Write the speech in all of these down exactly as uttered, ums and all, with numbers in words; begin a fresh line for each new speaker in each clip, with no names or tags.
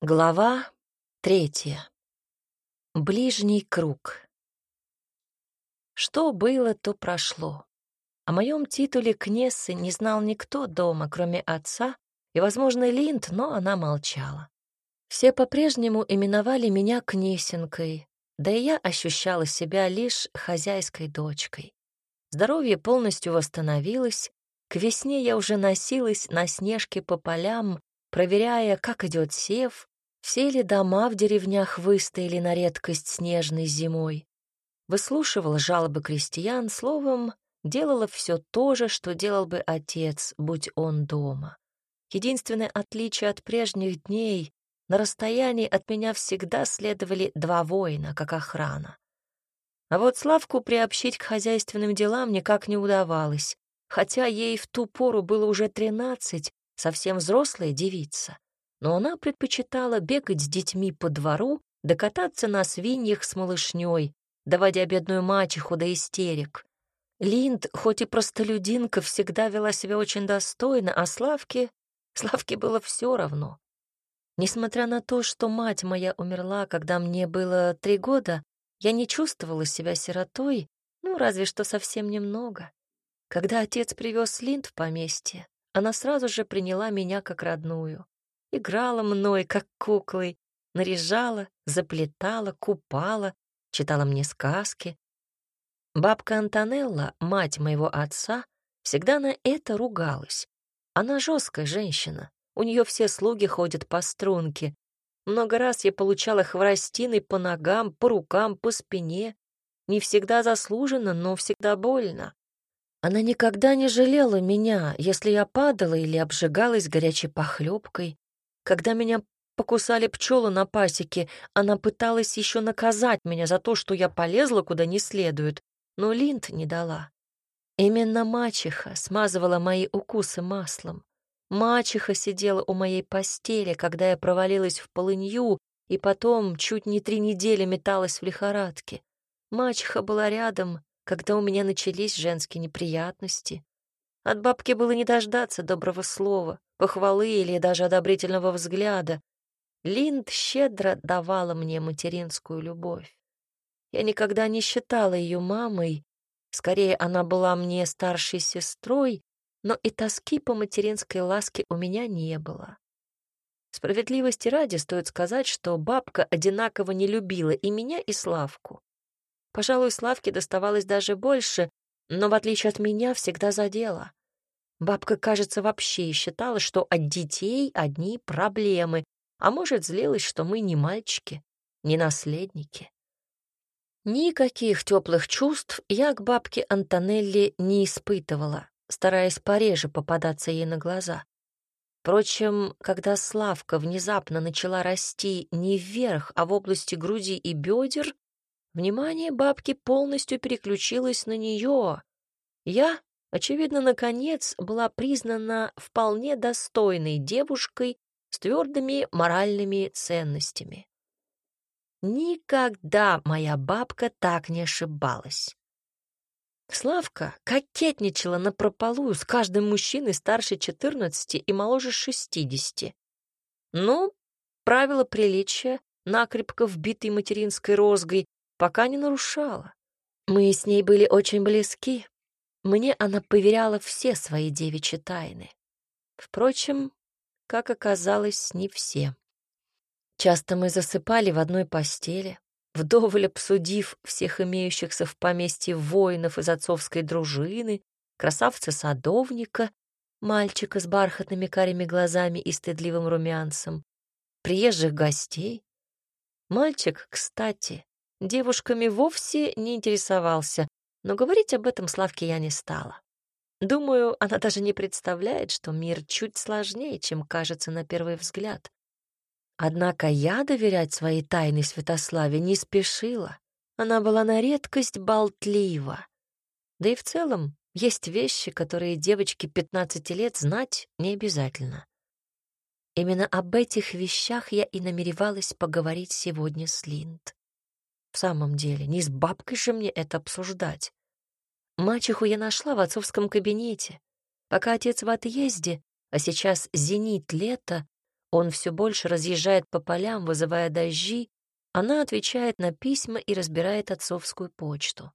Глава третья. Ближний круг. Что было, то прошло. О моем титуле кнессы не знал никто дома, кроме отца и, возможно, Линд, но она молчала. Все по-прежнему именовали меня кнесенкой, да и я ощущала себя лишь хозяйской дочкой. Здоровье полностью восстановилось, к весне я уже носилась на снежке по полям, проверяя, как идет сев, все ли дома в деревнях выстояли на редкость снежной зимой. Выслушивала жалобы крестьян, словом, делала все то же, что делал бы отец, будь он дома. Единственное отличие от прежних дней — на расстоянии от меня всегда следовали два воина, как охрана. А вот Славку приобщить к хозяйственным делам никак не удавалось, хотя ей в ту пору было уже тринадцать, совсем взрослая девица. Но она предпочитала бегать с детьми по двору да кататься на свиньях с малышней, доводя бедную мачеху до истерик. Линд, хоть и простолюдинка, всегда вела себя очень достойно, а Славке... Славке было все равно. Несмотря на то, что мать моя умерла, когда мне было три года, я не чувствовала себя сиротой, ну, разве что совсем немного. Когда отец привез Линд в поместье, она сразу же приняла меня как родную. Играла мной, как куклой, наряжала, заплетала, купала, читала мне сказки. Бабка Антонелла, мать моего отца, всегда на это ругалась. Она жесткая женщина, у нее все слуги ходят по струнке. Много раз я получала хворостиной по ногам, по рукам, по спине. Не всегда заслуженно, но всегда больно. Она никогда не жалела меня, если я падала или обжигалась горячей похлебкой. Когда меня покусали пчелы на пасеке, она пыталась еще наказать меня за то, что я полезла куда не следует, но Линд не дала. Именно мачеха смазывала мои укусы маслом. Мачеха сидела у моей постели, когда я провалилась в полынью, и потом чуть не три недели металась в лихорадке. Мачеха была рядом, когда у меня начались женские неприятности. От бабки было не дождаться доброго слова, похвалы или даже одобрительного взгляда. Линд щедро давала мне материнскую любовь. Я никогда не считала ее мамой, скорее, она была мне старшей сестрой, но и тоски по материнской ласке у меня не было. Справедливости ради стоит сказать, что бабка одинаково не любила и меня, и Славку. Пожалуй, Славке доставалось даже больше, но, в отличие от меня, всегда за дело. Бабка, кажется, вообще считала, что от детей одни проблемы, а может, злилась, что мы не мальчики, не наследники. Никаких теплых чувств я к бабке Антонелли не испытывала, стараясь пореже попадаться ей на глаза. Впрочем, когда Славка внезапно начала расти не вверх, а в области груди и бедер, внимание бабки полностью переключилось на нее. Я, очевидно, наконец была признана вполне достойной девушкой с твердыми моральными ценностями. Никогда моя бабка так не ошибалась. Славка кокетничала напропалую с каждым мужчиной старше четырнадцати и моложе шестидесяти. Ну, правила приличия, накрепко вбитой материнской розгой, пока не нарушала. Мы с ней были очень близки. Мне она поверяла все свои девичьи тайны. Впрочем, как оказалось, не все. Часто мы засыпали в одной постели, вдоволь обсудив всех имеющихся в поместье воинов из отцовской дружины, красавца-садовника, мальчика с бархатными карими глазами и стыдливым румянцем, приезжих гостей. Мальчик, кстати, девушками вовсе не интересовался, но говорить об этом Славке я не стала. Думаю, она даже не представляет, что мир чуть сложнее, чем кажется на первый взгляд. Однако я доверять своей тайне Святославе не спешила. Она была на редкость болтлива. Да и в целом есть вещи, которые девочке пятнадцати лет знать не обязательно. Именно об этих вещах я и намеревалась поговорить сегодня с Линд. В самом деле, не с бабкой же мне это обсуждать. Мачеху я нашла в отцовском кабинете. Пока отец в отъезде, а сейчас зенит лета, Он все больше разъезжает по полям, вызывая дожди. Она отвечает на письма и разбирает отцовскую почту.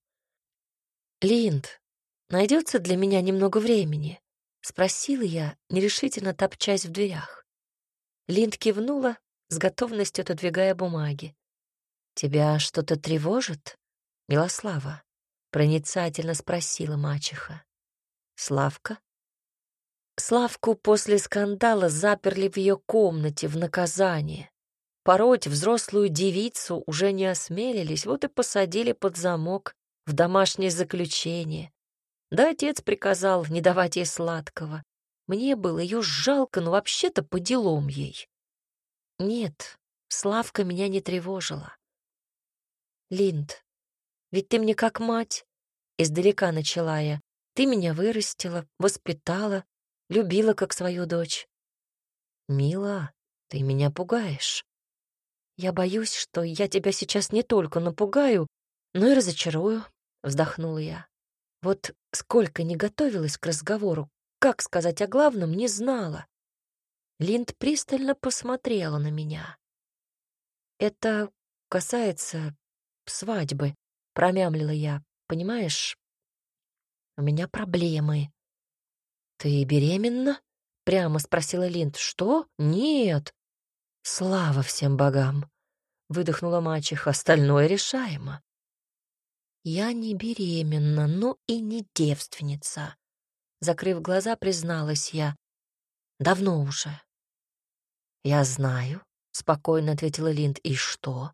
«Линд, найдется для меня немного времени?» — спросила я, нерешительно топчась в дверях. Линд кивнула, с готовностью отодвигая бумаги. «Тебя что-то тревожит, Милослава?» — проницательно спросила мачеха. «Славка?» Славку после скандала заперли в ее комнате в наказание. Пороть взрослую девицу уже не осмелились, вот и посадили под замок в домашнее заключение. Да отец приказал не давать ей сладкого. Мне было ее жалко, но вообще-то по делам ей. Нет, Славка меня не тревожила. «Линд, ведь ты мне как мать», — издалека начала я. «Ты меня вырастила, воспитала, любила как свою дочь». «Мила, ты меня пугаешь». «Я боюсь, что я тебя сейчас не только напугаю, но и разочарую», — вздохнула я. Вот сколько не готовилась к разговору, как сказать о главном, не знала. Линд пристально посмотрела на меня. «Это касается свадьбы», — промямлила я. «Понимаешь, у меня проблемы». «Ты беременна?» — прямо спросила Линд. «Что? Нет». «Слава всем богам!» — выдохнула мачеха. «Остальное решаемо». «Я не беременна, но и не девственница», — закрыв глаза, призналась я. «Давно уже». «Я знаю», — спокойно ответила Линд. «И что?»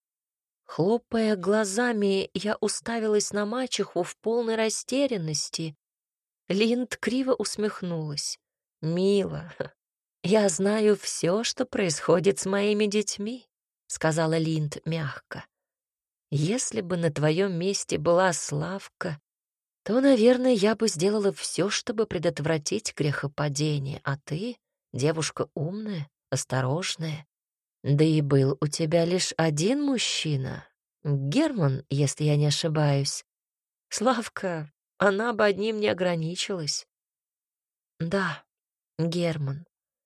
Хлопая глазами, я уставилась на мачеху в полной растерянности. Линд криво усмехнулась. «Мила, я знаю все, что происходит с моими детьми», — сказала Линд мягко. «Если бы на твоем месте была Славка, то, наверное, я бы сделала все, чтобы предотвратить грехопадение, а ты — девушка умная, осторожная. Да и был у тебя лишь один мужчина, Герман, если я не ошибаюсь. Славка, она бы одним не ограничилась». «Да, Герман.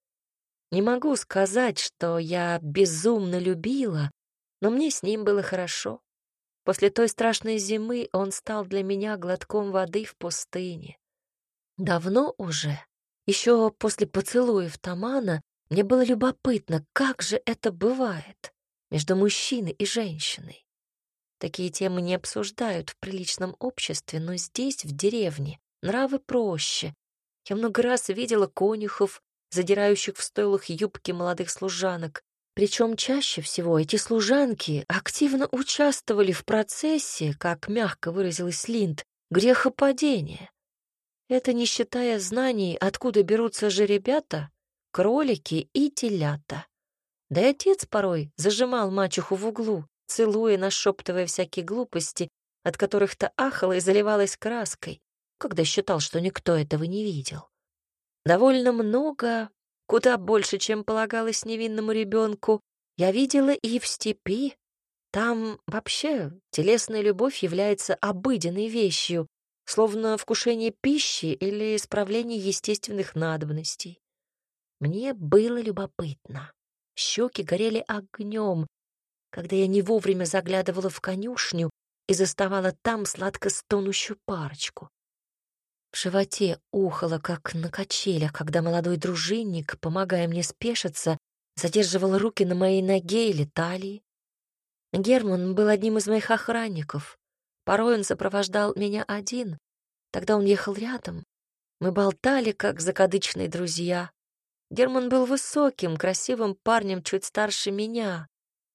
Не могу сказать, что я безумно любила, но мне с ним было хорошо. После той страшной зимы он стал для меня глотком воды в пустыне. Давно уже, еще после поцелуев Тамана, мне было любопытно, как же это бывает между мужчиной и женщиной. Такие темы не обсуждают в приличном обществе, но здесь, в деревне, нравы проще. Я много раз видела конюхов, задирающих в стойлах юбки молодых служанок. Причем чаще всего эти служанки активно участвовали в процессе, как мягко выразилась Линд, грехопадения. Это не считая знаний, откуда берутся же ребята, кролики и телята. Да и отец порой зажимал мачеху в углу, целуя, нашептывая всякие глупости, от которых та ахала и заливалась краской, когда считал, что никто этого не видел. Довольно много, куда больше, чем полагалось невинному ребенку, я видела и в степи. Там вообще телесная любовь является обыденной вещью, словно вкушение пищи или исправление естественных надобностей. Мне было любопытно. Щеки горели огнем, когда я не вовремя заглядывала в конюшню и заставала там сладко стонущую парочку. В животе ухало, как на качелях, когда молодой дружинник, помогая мне спешиться, задерживал руки на моей ноге или талии. Герман был одним из моих охранников. Порой он сопровождал меня один. Тогда он ехал рядом. Мы болтали, как закадычные друзья. Герман был высоким, красивым парнем, чуть старше меня.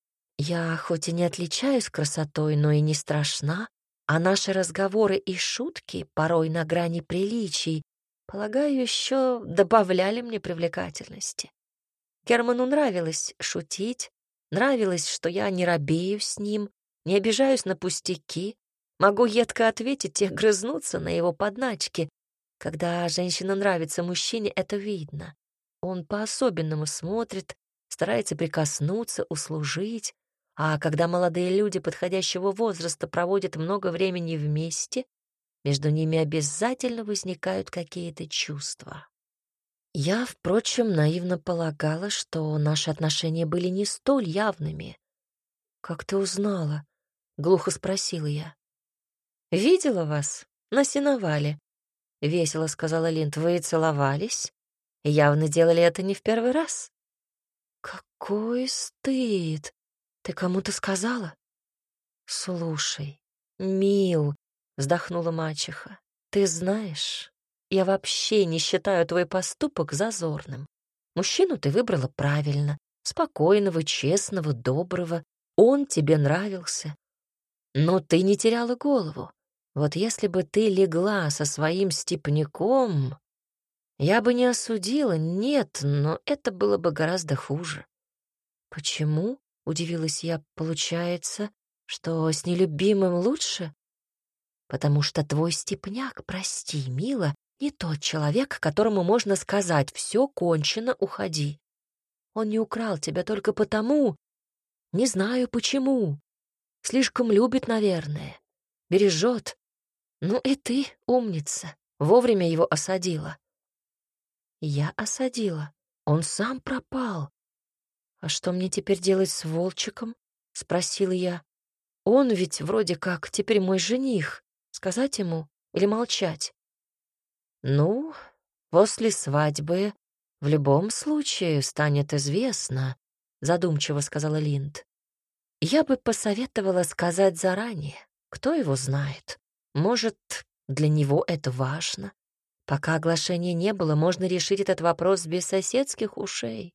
Я хоть и не отличаюсь красотой, но и не страшна, а наши разговоры и шутки, порой на грани приличий, полагаю, еще добавляли мне привлекательности. Герману нравилось шутить, нравилось, что я не робею с ним, не обижаюсь на пустяки, могу едко ответить и грызнуться на его подначки. Когда женщина нравится мужчине, это видно. Он по-особенному смотрит, старается прикоснуться, услужить. А когда молодые люди подходящего возраста проводят много времени вместе, между ними обязательно возникают какие-то чувства. Я, впрочем, наивно полагала, что наши отношения были не столь явными. «Как ты узнала?» — глухо спросила я. «Видела вас на сеновале», — весело сказала Линд. «Вы целовались? Явно делали это не в первый раз». «Какой стыд! Ты кому-то сказала?» «Слушай, мил», — вздохнула мачеха, — «ты знаешь, я вообще не считаю твой поступок зазорным. Мужчину ты выбрала правильно, спокойного, честного, доброго. Он тебе нравился. Но ты не теряла голову. Вот если бы ты легла со своим степняком, я бы не осудила, нет, но это было бы гораздо хуже». «Почему?» — удивилась я. «Получается, что с нелюбимым лучше?» «Потому что твой степняк, прости, мила, не тот человек, которому можно сказать «все кончено, уходи». Он не украл тебя только потому, не знаю почему. Слишком любит, наверное, бережет. Ну и ты, умница, вовремя его осадила». «Я осадила. Он сам пропал. А что мне теперь делать с Волчиком?» — спросила я. «Он ведь вроде как теперь мой жених. Сказать ему или молчать?» «Ну, после свадьбы в любом случае станет известно», — задумчиво сказала Линд. «Я бы посоветовала сказать заранее. Кто его знает? Может, для него это важно? Пока оглашения не было, можно решить этот вопрос без соседских ушей».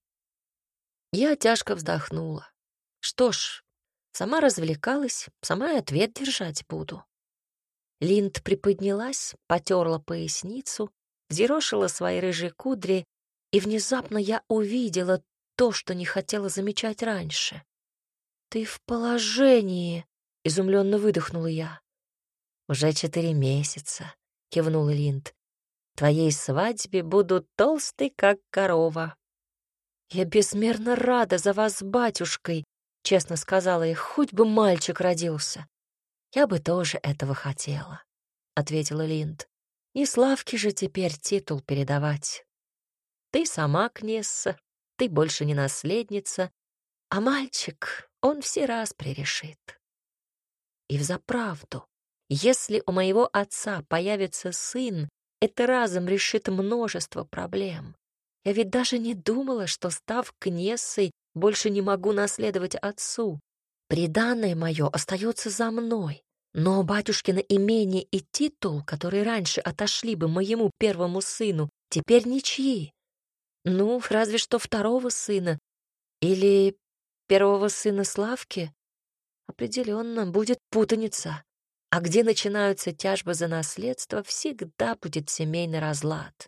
Я тяжко вздохнула. Что ж, сама развлекалась, сама и ответ держать буду. Линд приподнялась, потерла поясницу, взъерошила свои рыжие кудри, и внезапно я увидела то, что не хотела замечать раньше. «Ты в положении!» — изумленно выдохнула я. «Уже четыре месяца», — кивнула Линд. «Твоей свадьбе буду толстой, как корова». «Я безмерно рада за вас с батюшкой», — честно сказала я, — «хоть бы мальчик родился». «Я бы тоже этого хотела», — ответила Линд. «Не Славке же теперь титул передавать. Ты сама кнесса, ты больше не наследница, а мальчик, он все раз прирешит». И взаправду, если у моего отца появится сын, это разом решит множество проблем. Я ведь даже не думала, что, став кнессой, больше не могу наследовать отцу. Приданное мое остается за мной, но батюшкино имение и титул, которые раньше отошли бы моему первому сыну, теперь ничьи. Ну, разве что второго сына или первого сына Славки. Определенно будет путаница. А где начинаются тяжбы за наследство, всегда будет семейный разлад.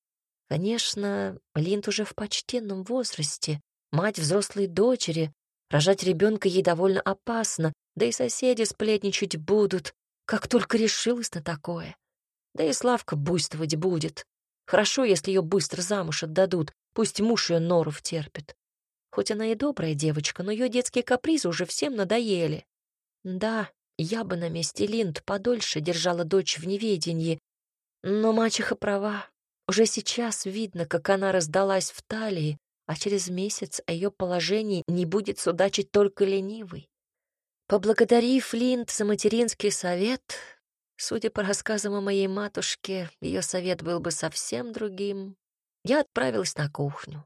Конечно, Линд уже в почтенном возрасте, мать взрослой дочери, рожать ребенка ей довольно опасно, да и соседи сплетничать будут, как только решилась на такое. Да и Славка буйствовать будет. Хорошо, если ее быстро замуж отдадут, пусть муж ее норов терпит. Хоть она и добрая девочка, но ее детские капризы уже всем надоели. Да, я бы на месте Линд подольше держала дочь в неведении, но мачеха права. Уже сейчас видно, как она раздалась в талии, а через месяц о ее положении не будет судачить только ленивый. Поблагодарив Линд за материнский совет, судя по рассказам о моей матушке, ее совет был бы совсем другим, я отправилась на кухню.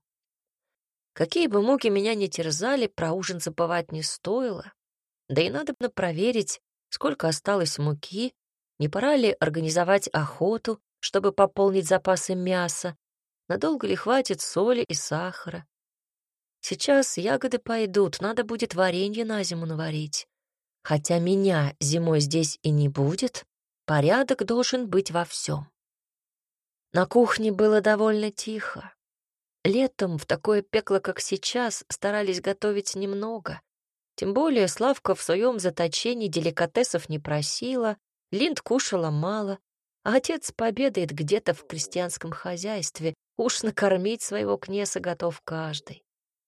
Какие бы муки меня ни терзали, про ужин забывать не стоило. Да и надобно проверить, сколько осталось муки, не пора ли организовать охоту, чтобы пополнить запасы мяса, надолго ли хватит соли и сахара. Сейчас ягоды пойдут, надо будет варенье на зиму наварить. Хотя меня зимой здесь и не будет, порядок должен быть во всем. На кухне было довольно тихо. Летом в такое пекло, как сейчас, старались готовить немного. Тем более Славка в своем заточении деликатесов не просила, Линд кушала мало, а отец пообедает где-то в крестьянском хозяйстве, уж накормить своего князя готов каждый.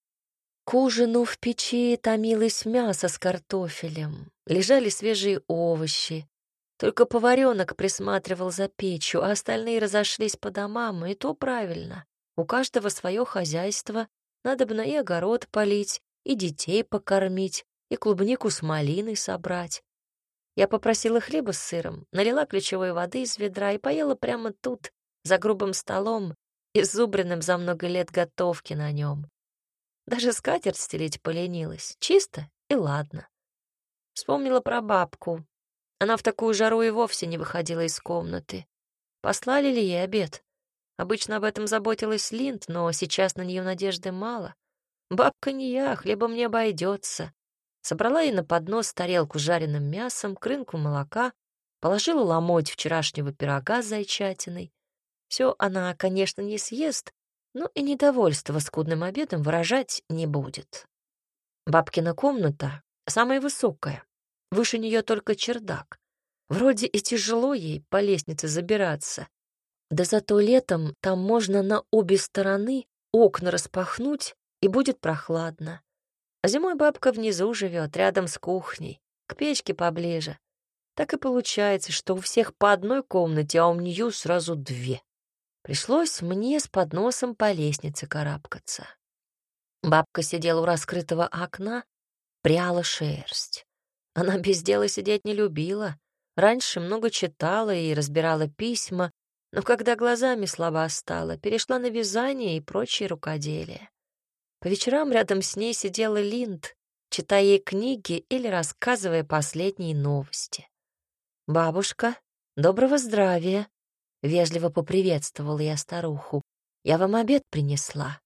К ужину в печи томилось мясо с картофелем, лежали свежие овощи. Только поваренок присматривал за печью, а остальные разошлись по домам, и то правильно. У каждого свое хозяйство, надобно и огород полить, и детей покормить, и клубнику с малиной собрать. Я попросила хлеба с сыром, налила ключевой воды из ведра и поела прямо тут, за грубым столом, изубренным за много лет готовки на нем. Даже скатерть стелить поленилась. Чисто и ладно. Вспомнила про бабку. Она в такую жару и вовсе не выходила из комнаты. Послали ли ей обед? Обычно об этом заботилась Линд, но сейчас на нее надежды мало. Бабка не я, хлебом не обойдется. Собрала ей на поднос тарелку с жареным мясом, крынку молока, положила ломоть вчерашнего пирога с зайчатиной. Все она, конечно, не съест, но и недовольство скудным обедом выражать не будет. Бабкина комната самая высокая, выше нее только чердак. Вроде и тяжело ей по лестнице забираться. Да зато летом там можно на обе стороны окна распахнуть, и будет прохладно. А зимой бабка внизу живет, рядом с кухней, к печке поближе. Так и получается, что у всех по одной комнате, а у нее сразу две. Пришлось мне с подносом по лестнице карабкаться. Бабка сидела у раскрытого окна, пряла шерсть. Она без дела сидеть не любила. Раньше много читала и разбирала письма, но когда глазами слаба стала, перешла на вязание и прочие рукоделия. По вечерам рядом с ней сидела Линд, читая ей книги или рассказывая последние новости. «Бабушка, доброго здравия!» — вежливо поприветствовала я старуху. «Я вам обед принесла».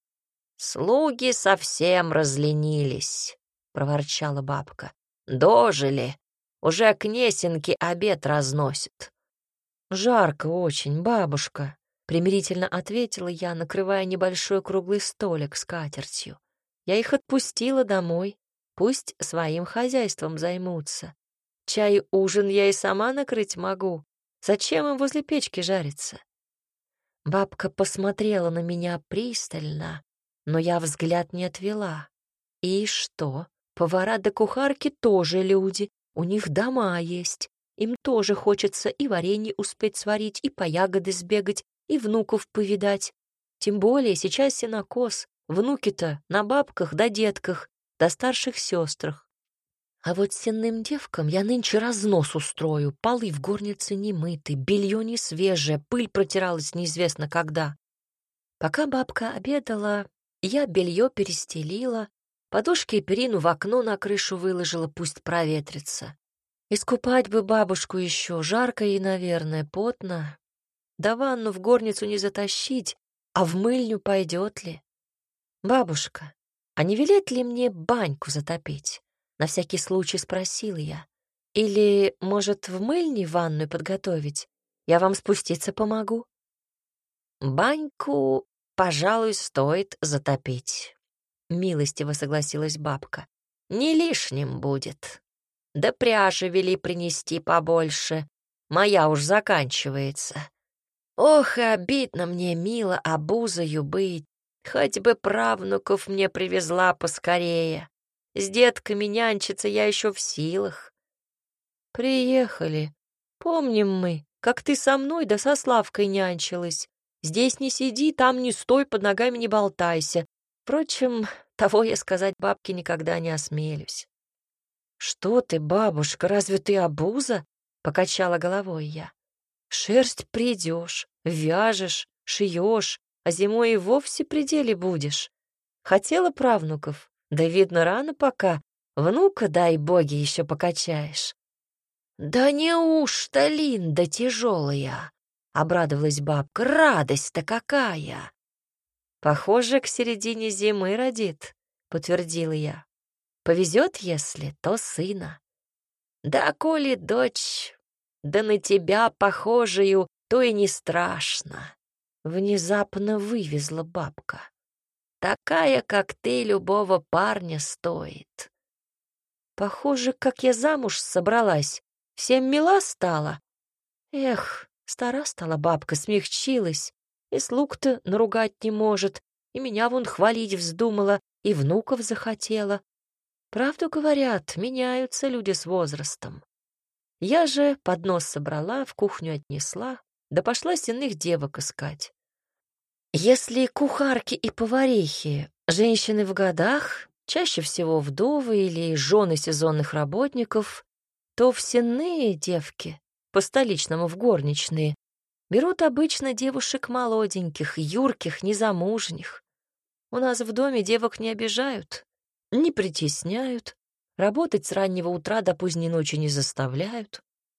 «Слуги совсем разленились», — проворчала бабка. «Дожили. Уже кнесинки обед разносят». «Жарко очень, бабушка», — примирительно ответила я, накрывая небольшой круглый столик скатертью. «Я их отпустила домой. Пусть своим хозяйством займутся. Чай, ужин я и сама накрыть могу. Зачем им возле печки жариться?» Бабка посмотрела на меня пристально, но я взгляд не отвела. И что? Повара да кухарки тоже люди, у них дома есть. Им тоже хочется и варенье успеть сварить, и по ягоды сбегать, и внуков повидать. Тем более сейчас сенокос, внуки-то на бабках да детках, да старших сестрах. А вот сенным девкам я нынче разнос устрою, полы в горнице не мыты, белье не свежее, пыль протиралась неизвестно когда. Пока бабка обедала, я белье перестелила, подушки и перину в окно на крышу выложила, пусть проветрится. Искупать бы бабушку еще, жарко ей, наверное, потно. Да ванну в горницу не затащить, а в мыльню пойдет ли? «Бабушка, а не велеть ли мне баньку затопить?» На всякий случай спросила я. «Или, может, в мыльне ванную подготовить? Я вам спуститься помогу». «Баньку, пожалуй, стоит затопить», — милостиво согласилась бабка. «Не лишним будет. Да пряжи вели принести побольше. Моя уж заканчивается. Ох, и обидно мне, мило, обузою быть. Хоть бы правнуков мне привезла поскорее. С детками нянчиться я еще в силах». «Приехали. Помним мы, как ты со мной да со Славкой нянчилась. Здесь не сиди, там не стой, под ногами не болтайся. Впрочем, того я сказать бабке никогда не осмелюсь». «Что ты, бабушка, разве ты обуза?» — покачала головой я. «Шерсть придешь, вяжешь, шьешь, а зимой и вовсе при деле будешь. Хотела правнуков, да, видно, рано пока. Внука, дай боги, еще покачаешь». «Да неужто, Линда, тяжелая?» — обрадовалась бабка. «Радость-то какая!» «Похоже, к середине зимы родит», — подтвердила я. «Повезет, если, то сына». «Да коли дочь, да на тебя похожую, то и не страшно», — внезапно вывезла бабка. «Такая, как ты, любого парня стоит». Похоже, как я замуж собралась, всем мила стала. Эх, стара стала бабка, смягчилась, и слуг-то наругать не может, и меня вон хвалить вздумала, и внуков захотела. Правду говорят, меняются люди с возрастом. Я же поднос собрала, в кухню отнесла, да пошла сенных девок искать. Если кухарки и поварихи, женщины в годах, чаще всего вдовы или жены сезонных работников, то всенные девки, по-столичному в горничные, берут обычно девушек молоденьких, юрких, незамужних. У нас в доме девок не обижают, не притесняют, работать с раннего утра до поздней ночи не заставляют.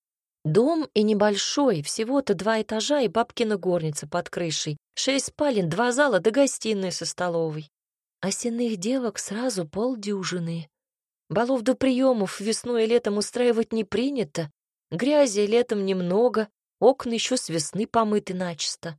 Дом и небольшой, всего-то два этажа и бабкина горница под крышей, шесть спален, два зала да гостиная со столовой. А сенных девок сразу полдюжины. Балов до приемов весной и летом устраивать не принято, грязи летом немного, окна еще с весны помыты начисто.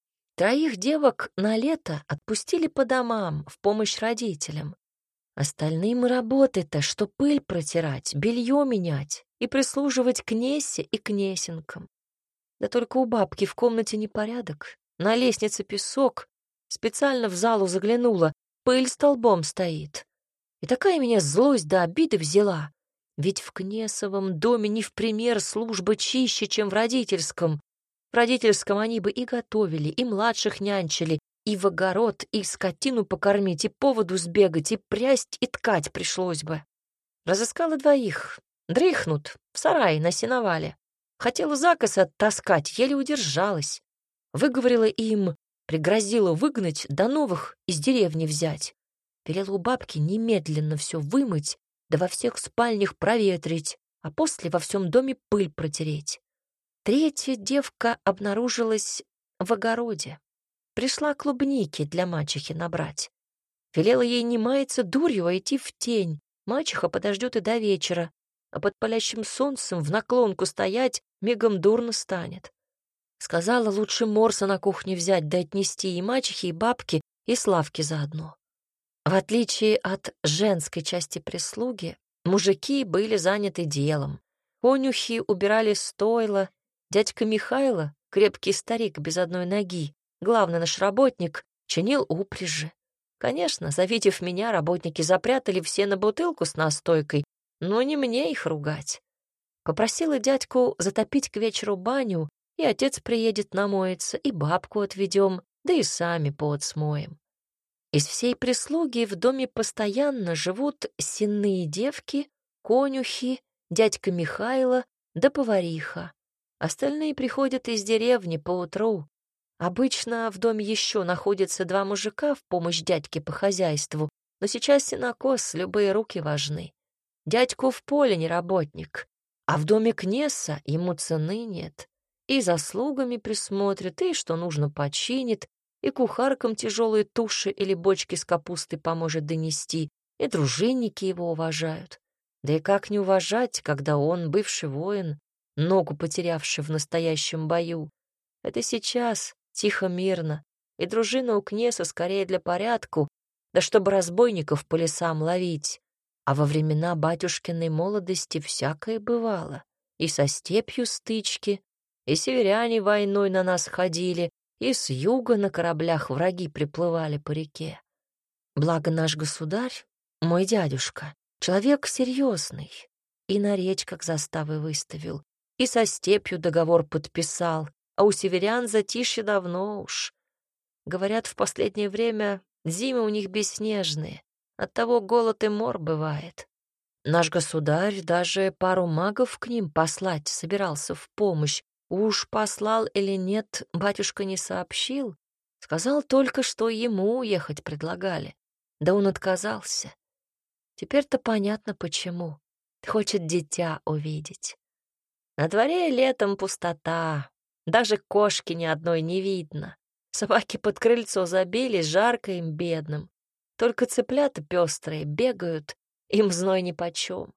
Троих девок на лето отпустили по домам в помощь родителям. Остальным работы-то, что пыль протирать, белье менять и прислуживать кнессе и кнесенкам. Да только у бабки в комнате непорядок, на лестнице песок, специально в залу заглянула, пыль столбом стоит. И такая меня злость до обиды взяла, ведь в кнесовом доме не в пример служба чище, чем в родительском. В родительском они бы и готовили, и младших нянчили, и в огород, и скотину покормить, и поводу сбегать, и прясть, и ткать пришлось бы. Разыскала двоих. Дрыхнут в сарае на сеновале. Хотела закос оттаскать, еле удержалась. Выговорила им, пригрозила выгнать, до новых из деревни взять. Велела у бабки немедленно все вымыть, да во всех спальнях проветрить, а после во всем доме пыль протереть. Третья девка обнаружилась в огороде. Пришла клубники для мачехи набрать. Велела ей не маяться дурью, а идти в тень. Мачеха подождет и до вечера, а под палящим солнцем в наклонку стоять мигом дурно станет. Сказала, лучше морса на кухне взять да отнести и мачехе, и бабке, и Славке заодно. В отличие от женской части прислуги, мужики были заняты делом. Конюхи убирали стойла, дядька Михайло, крепкий старик без одной ноги, главный наш работник, чинил упряжи. Конечно, завидев меня, работники запрятали все на бутылку с настойкой, но не мне их ругать. Попросила дядьку затопить к вечеру баню, и отец приедет намоется, и бабку отведем, да и сами пот смоем. Из всей прислуги в доме постоянно живут сенные девки, конюхи, дядька Михайло да повариха. Остальные приходят из деревни поутру. Обычно в доме еще находятся два мужика в помощь дядьке по хозяйству, но сейчас сенокос, любые руки важны. Дядьку в поле не работник, а в доме кнесса ему цены нет. И заслугами присмотрит, и что нужно починит, и кухаркам тяжелые туши или бочки с капустой поможет донести, и дружинники его уважают. Да и как не уважать, когда он, бывший воин, ногу потерявший в настоящем бою. Это сейчас, тихо, мирно, и дружина у князя скорее для порядку, да чтобы разбойников по лесам ловить. А во времена батюшкиной молодости всякое бывало. И со степью стычки, и северяне войной на нас ходили, и с юга на кораблях враги приплывали по реке. Благо наш государь, мой дядюшка, человек серьезный, и на речь как заставы выставил, и со степью договор подписал, а у северян затишье давно уж. Говорят, в последнее время зимы у них бесснежные, оттого голод и мор бывает. Наш государь даже пару магов к ним послать собирался в помощь. Уж послал или нет, батюшка не сообщил. Сказал только, что ему уехать предлагали. Да он отказался. Теперь-то понятно, почему. Хочет дитя увидеть. На дворе летом пустота. Даже кошки ни одной не видно. Собаки под крыльцо забились, жарко им бедным. Только цыплята пестрые бегают, им зной нипочем.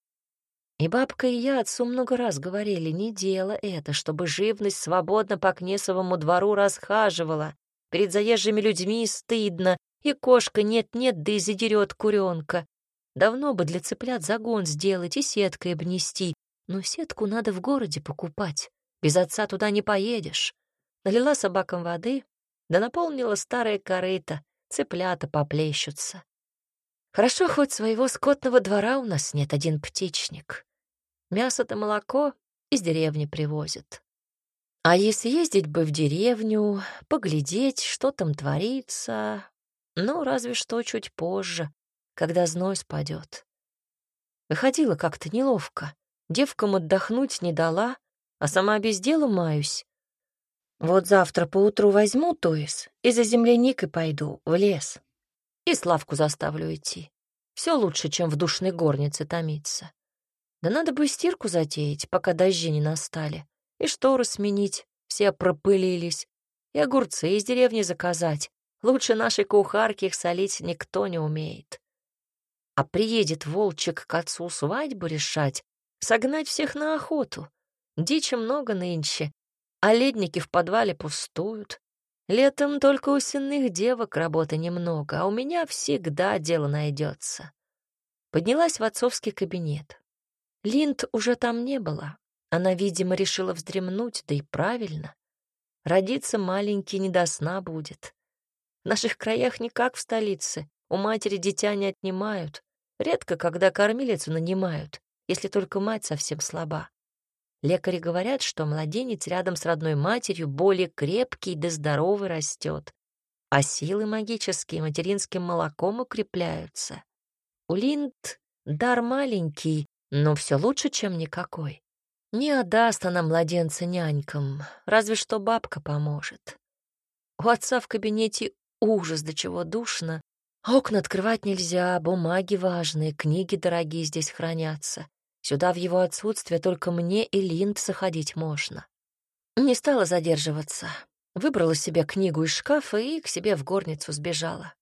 И бабка, и я отцу много раз говорили, не дело это, чтобы живность свободно по Кнесовому двору расхаживала. Перед заезжими людьми стыдно, и кошка нет-нет, да и задерет куренка. Давно бы для цыплят загон сделать и сеткой обнести, но сетку надо в городе покупать. Без отца туда не поедешь. Налила собакам воды, да наполнила старое корыто, цыплята поплещутся. Хорошо, хоть своего скотного двора у нас нет, один птичник. Мясо-то молоко из деревни привозят. А если ездить бы в деревню, поглядеть, что там творится, ну, разве что чуть позже, когда зной спадет. Выходило как-то неловко. Девкам отдохнуть не дала, а сама без дела маюсь. Вот завтра поутру возьму Тоис и за земляникой пойду в лес. И Славку заставлю идти. Все лучше, чем в душной горнице томиться. Да надо бы стирку затеять, пока дожди не настали, и шторы сменить, все пропылились, и огурцы из деревни заказать. Лучше нашей кухарки их солить никто не умеет. А приедет Волчик к отцу свадьбу решать, согнать всех на охоту. Дичи много нынче, а ледники в подвале пустуют. Летом только у сенных девок работы немного, а у меня всегда дело найдется. Поднялась в отцовский кабинет. Линд уже там не было. Она, видимо, решила вздремнуть, да и правильно. Родиться маленький не до сна будет. В наших краях не как в столице. У матери дитя не отнимают. Редко, когда кормилицу нанимают, если только мать совсем слаба. Лекари говорят, что младенец рядом с родной матерью более крепкий да здоровый растет, а силы магические материнским молоком укрепляются. У Линд дар маленький, но все лучше, чем никакой. Не отдаст она младенца нянькам, разве что бабка поможет. У отца в кабинете ужас, до чего душно. Окна открывать нельзя, бумаги важные, книги дорогие здесь хранятся. Сюда в его отсутствие только мне и Линд заходить можно. Не стала задерживаться. Выбрала себе книгу из шкафа и к себе в горницу сбежала.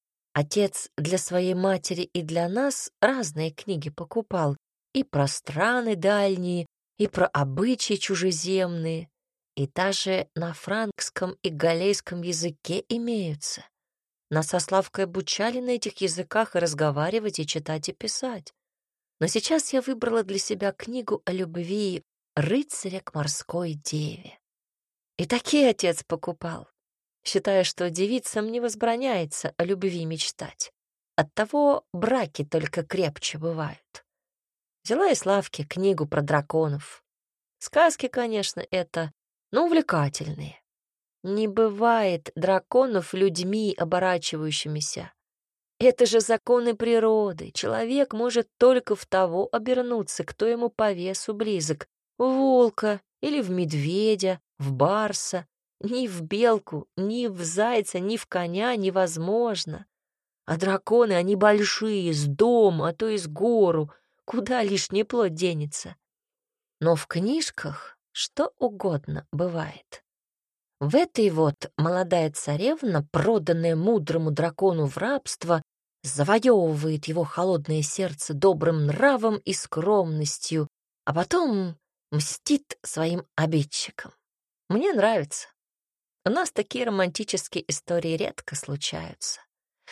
Отец для своей матери и для нас разные книги покупал. И про страны дальние, и про обычаи чужеземные, и даже на франкском и галлейском языке имеются. Нас со Славкой обучали на этих языках и разговаривать, и читать, и писать. Но сейчас я выбрала для себя книгу о любви рыцаря к морской деве. И такие отец покупал, считая, что девицам не возбраняется о любви мечтать. Оттого браки только крепче бывают. Взяла и Славке книгу про драконов. Сказки, конечно, это, но увлекательные. Не бывает драконов людьми оборачивающимися. Это же законы природы. Человек может только в того обернуться, кто ему по весу близок. В волка или в медведя, в барса. Ни в белку, ни в зайца, ни в коня невозможно. А драконы, они большие, с дом, а то и с гору. Куда лишний плод денется? Но в книжках что угодно бывает. В этой вот молодая царевна, проданная мудрому дракону в рабство, завоевывает его холодное сердце добрым нравом и скромностью, а потом мстит своим обидчикам. Мне нравится. У нас такие романтические истории редко случаются.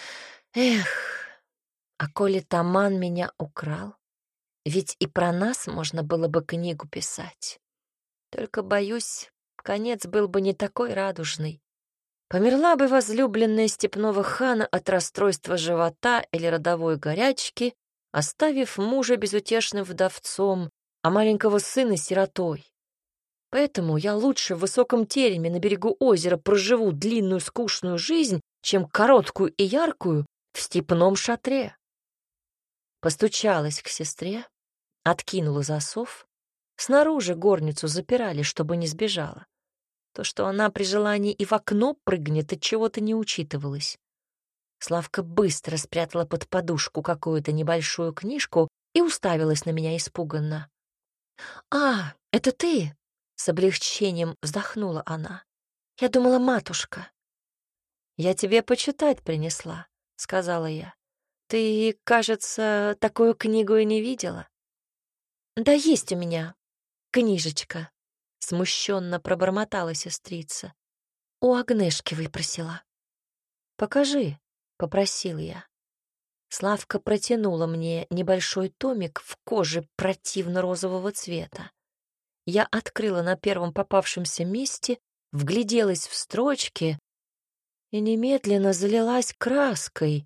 Эх, а коли Таман меня украл, ведь и про нас можно было бы книгу писать. Только, боюсь, конец был бы не такой радужный. Померла бы возлюбленная степного хана от расстройства живота или родовой горячки, оставив мужа безутешным вдовцом, а маленького сына сиротой. Поэтому я лучше в высоком тереме на берегу озера проживу длинную скучную жизнь, чем короткую и яркую в степном шатре. Постучалась к сестре, откинула засов. Снаружи горницу запирали, чтобы не сбежала. То, что она при желании и в окно прыгнет, от чего-то не учитывалось. Славка быстро спрятала под подушку какую-то небольшую книжку и уставилась на меня испуганно. «А, это ты?» — с облегчением вздохнула она. «Я думала, матушка». «Я тебе почитать принесла», — сказала я. «Ты, кажется, такую книгу и не видела?» «Да есть у меня книжечка», — смущенно пробормотала сестрица. «У Агнешки выпросила». «Покажи», — попросил я. Славка протянула мне небольшой томик в коже противно-розового цвета. Я открыла на первом попавшемся месте, вгляделась в строчки и немедленно залилась краской.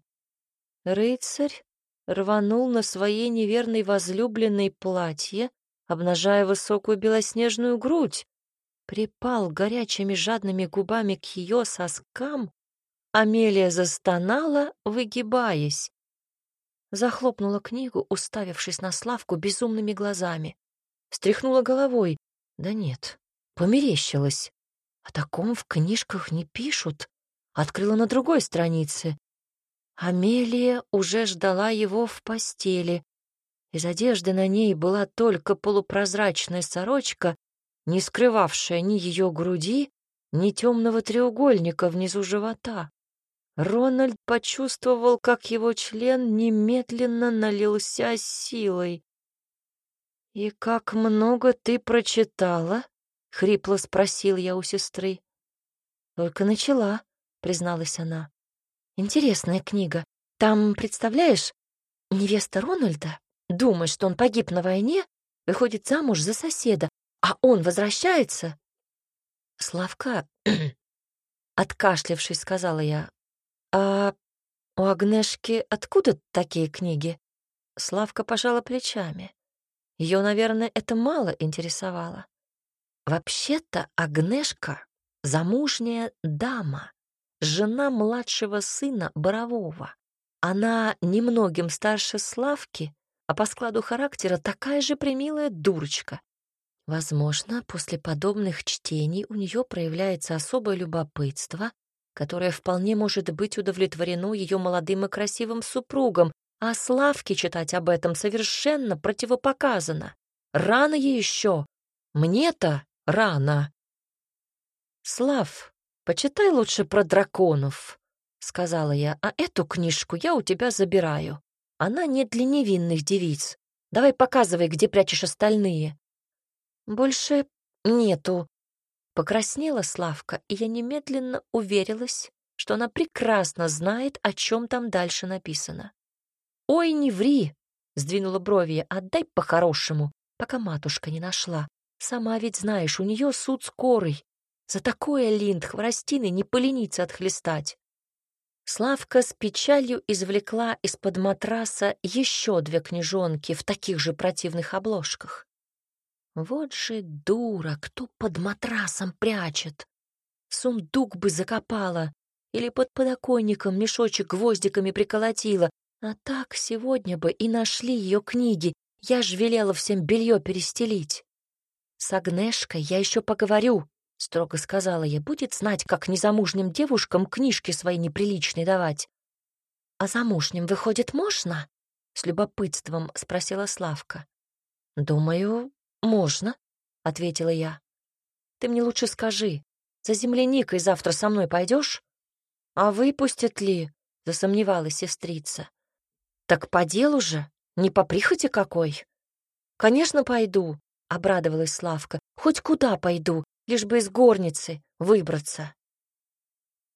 Рыцарь рванул на своей неверной возлюбленной платье, обнажая высокую белоснежную грудь. припал горячими жадными губами к ее соскам, Амелия застонала, выгибаясь. Захлопнула книгу, уставившись на Славку безумными глазами. Встряхнула головой. Да нет, померещилась. О таком в книжках не пишут. Открыла на другой странице. Амелия уже ждала его в постели. Из одежды на ней была только полупрозрачная сорочка, не скрывавшая ни ее груди, ни темного треугольника внизу живота. Рональд почувствовал, как его член немедленно налился силой. «И как много ты прочитала?» — хрипло спросил я у сестры. «Только начала», — призналась она. «Интересная книга. Там, представляешь, невеста Рональда думает, что он погиб на войне, выходит замуж за соседа, а он возвращается». «Славка», — откашлявшись, сказала я, «а у Агнешки откуда такие книги?» Славка пожала плечами. Ее, наверное, это мало интересовало. Вообще-то Агнешка — замужняя дама, жена младшего сына Борового. Она немногим старше Славки, а по складу характера такая же премилая дурочка. Возможно, после подобных чтений у нее проявляется особое любопытство, которое вполне может быть удовлетворено ее молодым и красивым супругом, а Славке читать об этом совершенно противопоказано. Рано ей еще. Мне-то рано. «Слав, почитай лучше про драконов», — сказала я, «а эту книжку я у тебя забираю. Она не для невинных девиц. Давай показывай, где прячешь остальные». «Больше нету». Покраснела Славка, и я немедленно уверилась, что она прекрасно знает, о чем там дальше написано. «Ой, не ври!» — сдвинула брови я. «Отдай по-хорошему, пока матушка не нашла. Сама ведь знаешь, у нее суд скорый. За такое Линд хворостины не поленится отхлестать». Славка с печалью извлекла из-под матраса еще две книжонки в таких же противных обложках. Вот же дура, кто под матрасом прячет. Сундук бы закопала или под подоконником мешочек гвоздиками приколотила, а так сегодня бы и нашли ее книги. Я ж велела всем белье перестелить. «С Агнешкой я еще поговорю», — строго сказала я. «Будет знать, как незамужним девушкам книжки свои неприличные давать». «А замужним, выходит, можно?» — с любопытством спросила Славка. «Думаю, можно», — ответила я. «Ты мне лучше скажи, за земляникой завтра со мной пойдешь?» «А выпустят ли?» — засомневалась сестрица. «Так по делу же, не по прихоти какой». «Конечно, пойду», — обрадовалась Славка. «Хоть куда пойду, лишь бы из горницы выбраться».